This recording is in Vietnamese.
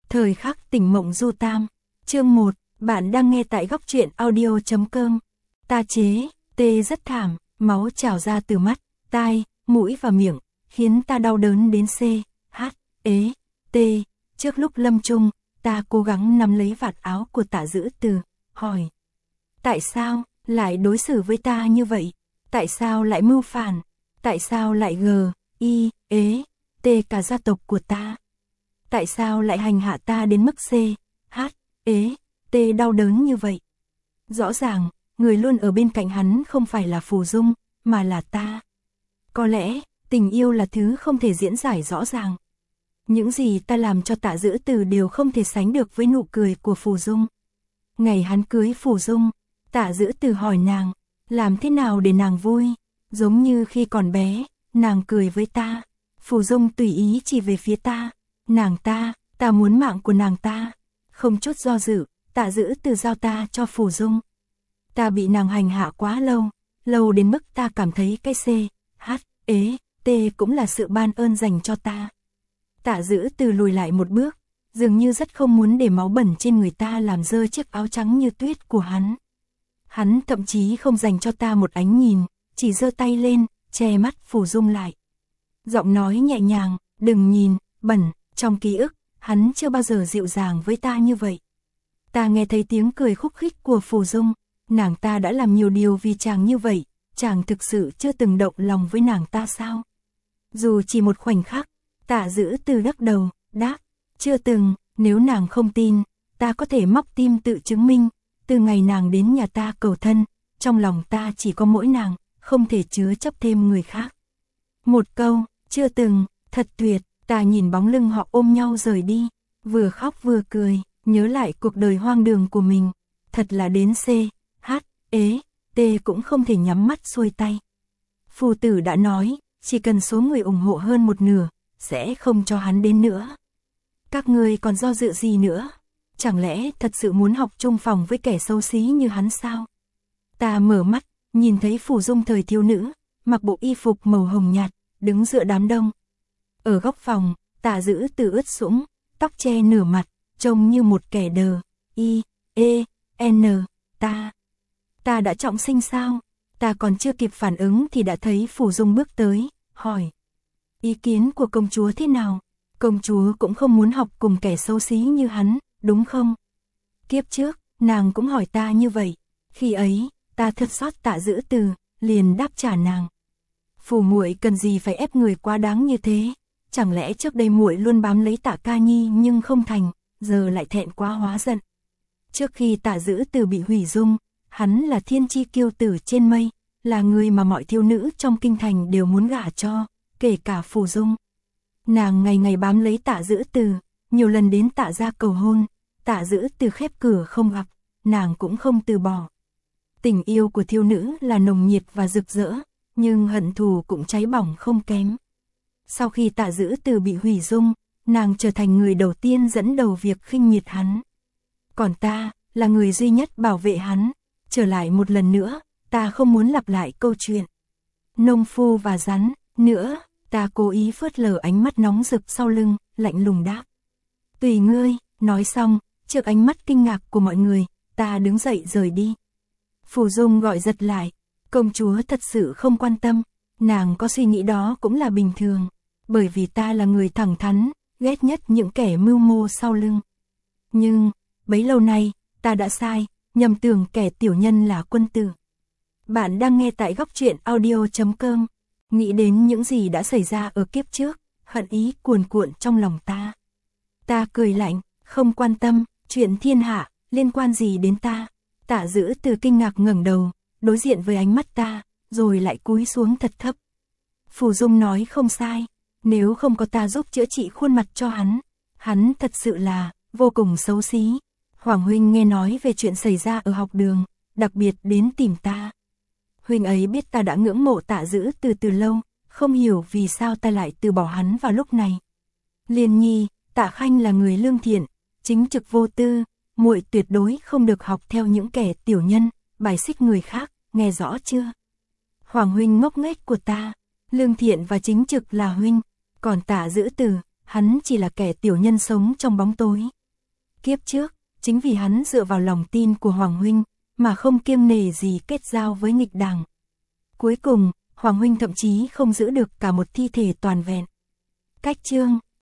Thời khắc tỉnh mộng du tam. Chương 1, bạn đang nghe tại góc truyện audio.com. Ta chế, tê rất thảm, máu trào ra từ mắt, tai, mũi và miệng, khiến ta đau đớn đến C, H, ế, T. Trước lúc lâm chung, ta cố gắng nắm lấy vạt áo của Tạ Dữ Từ, hỏi. Tại sao lại đối xử với ta như vậy? Tại sao lại mưu phản? Tại sao lại ế, T cả gia tộc của ta? Tại sao lại hành hạ ta đến mức C, H, ế, T đau đớn như vậy? Rõ ràng, người luôn ở bên cạnh hắn không phải là Phù Dung, mà là ta. Có lẽ, tình yêu là thứ không thể diễn giải rõ ràng. Những gì ta làm cho Tạ Dữ Từ đều không thể sánh được với nụ cười của Phù Dung. Ngày hắn cưới Phù Dung, Tạ Dữ Từ hỏi nàng, làm thế nào để nàng vui? Giống như khi còn bé, nàng cười với ta. Phù Dung tùy ý chỉ về phía ta. Nàng ta muốn mạng của nàng ta. Không chút do dự, Tạ Dữ Từ giao ta cho Phù Dung. Ta bị nàng hành hạ quá lâu đến mức ta cảm thấy cái C, H, ế, T cũng là sự ban ơn dành cho ta. Tạ Dữ Từ lùi lại một bước, dường như rất không muốn để máu bẩn trên người ta làm rơi chiếc áo trắng như tuyết của hắn. Hắn thậm chí không dành cho ta một ánh nhìn, chỉ giơ tay lên, che mắt Phù Dung lại. Giọng nói nhẹ nhàng, đừng nhìn, bẩn, trong ký ức, hắn chưa bao giờ dịu dàng với ta như vậy. Ta nghe thấy tiếng cười khúc khích của Phù Dung, nàng ta đã làm nhiều điều vì chàng như vậy, chàng thực sự chưa từng động lòng với nàng ta sao? Dù chỉ một khoảnh khắc, Tạ Dữ Từ lắc đầu, đáp, chưa từng, nếu nàng không tin, ta có thể móc tim tự chứng minh, từ ngày nàng đến nhà ta cầu thân, trong lòng ta chỉ có mỗi nàng, không thể chứa chấp thêm người khác. Một câu, chưa từng, thật tuyệt. Ta nhìn bóng lưng họ ôm nhau rời đi, vừa khóc vừa cười, nhớ lại cuộc đời hoang đường của mình. Thật là đến C, H, ế, T cũng không thể nhắm mắt xuôi tay. Phù tử đã nói, chỉ cần số người ủng hộ hơn một nửa, sẽ không cho hắn đến nữa. Các ngươi còn do dự gì nữa? Chẳng lẽ thật sự muốn học chung phòng với kẻ xấu xí như hắn sao? Ta mở mắt, nhìn thấy Phù Dung thời thiếu nữ, mặc bộ y phục màu hồng nhạt, đứng giữa đám đông. Ở góc phòng, Tạ Dữ Từ ướt sũng, tóc che nửa mặt, trông như một kẻ đờ. Ta đã trọng sinh sao? Ta còn chưa kịp phản ứng thì đã thấy Phù Dung bước tới, hỏi. Ý kiến của công chúa thế nào? Công chúa cũng không muốn học cùng kẻ xấu xí như hắn, đúng không? Kiếp trước, nàng cũng hỏi ta như vậy. Khi ấy, ta thật xót Tạ Dữ Từ, liền đáp trả nàng. Phù muội cần gì phải ép người quá đáng như thế? Chẳng lẽ trước đây muội luôn bám lấy Tạ Ca Nhi nhưng không thành, giờ lại thẹn quá hóa giận. Trước khi Tạ Dữ Từ bị hủy dung, hắn là thiên chi kiêu tử trên mây, là người mà mọi thiếu nữ trong kinh thành đều muốn gả cho, kể cả Phù Dung. Nàng ngày ngày bám lấy Tạ Dữ Từ, nhiều lần đến Tạ gia cầu hôn, Tạ Dữ Từ khép cửa không gặp, nàng cũng không từ bỏ. Tình yêu của thiếu nữ là nồng nhiệt và rực rỡ, nhưng hận thù cũng cháy bỏng không kém. Sau khi Tạ Dữ Từ bị hủy dung, nàng trở thành người đầu tiên dẫn đầu việc khinh miệt hắn. Còn ta, là người duy nhất bảo vệ hắn. Trở lại một lần nữa, ta không muốn lặp lại câu chuyện nông phu và rắn nữa, ta cố ý phớt lờ ánh mắt nóng rực sau lưng, lạnh lùng đáp. Tùy ngươi, nói xong, trước ánh mắt kinh ngạc của mọi người, ta đứng dậy rời đi. Phù Dung gọi giật lại, công chúa thật sự không quan tâm, nàng có suy nghĩ đó cũng là bình thường. Bởi vì ta là người thẳng thắn, ghét nhất những kẻ mưu mô sau lưng. Nhưng, bấy lâu nay, ta đã sai, nhầm tưởng kẻ tiểu nhân là quân tử. Bạn đang nghe tại góc truyện audio.com. Nghĩ đến những gì đã xảy ra ở kiếp trước, hận ý cuồn cuộn trong lòng ta. Ta cười lạnh, không quan tâm, chuyện thiên hạ, liên quan gì đến ta. Tạ Dữ Từ kinh ngạc ngẩng đầu, đối diện với ánh mắt ta, rồi lại cúi xuống thật thấp. Phù Dung nói không sai. Nếu không có ta giúp chữa trị khuôn mặt cho hắn thật sự là vô cùng xấu xí. Hoàng huynh nghe nói về chuyện xảy ra ở học đường, đặc biệt đến tìm ta. Huynh ấy biết ta đã ngưỡng mộ Tạ Dữ từ lâu, không hiểu vì sao ta lại từ bỏ hắn vào lúc này. Liên Nhi, Tạ Khanh là người lương thiện, chính trực vô tư, muội tuyệt đối không được học theo những kẻ tiểu nhân, bài xích người khác, nghe rõ chưa? Hoàng huynh ngốc nghếch của ta, lương thiện và chính trực là huynh. Còn Tạ Dữ Từ, hắn chỉ là kẻ tiểu nhân sống trong bóng tối. Kiếp trước, chính vì hắn dựa vào lòng tin của Hoàng huynh, mà không kiêng nể gì kết giao với nghịch đảng. Cuối cùng, Hoàng huynh thậm chí không giữ được cả một thi thể toàn vẹn. Cách chương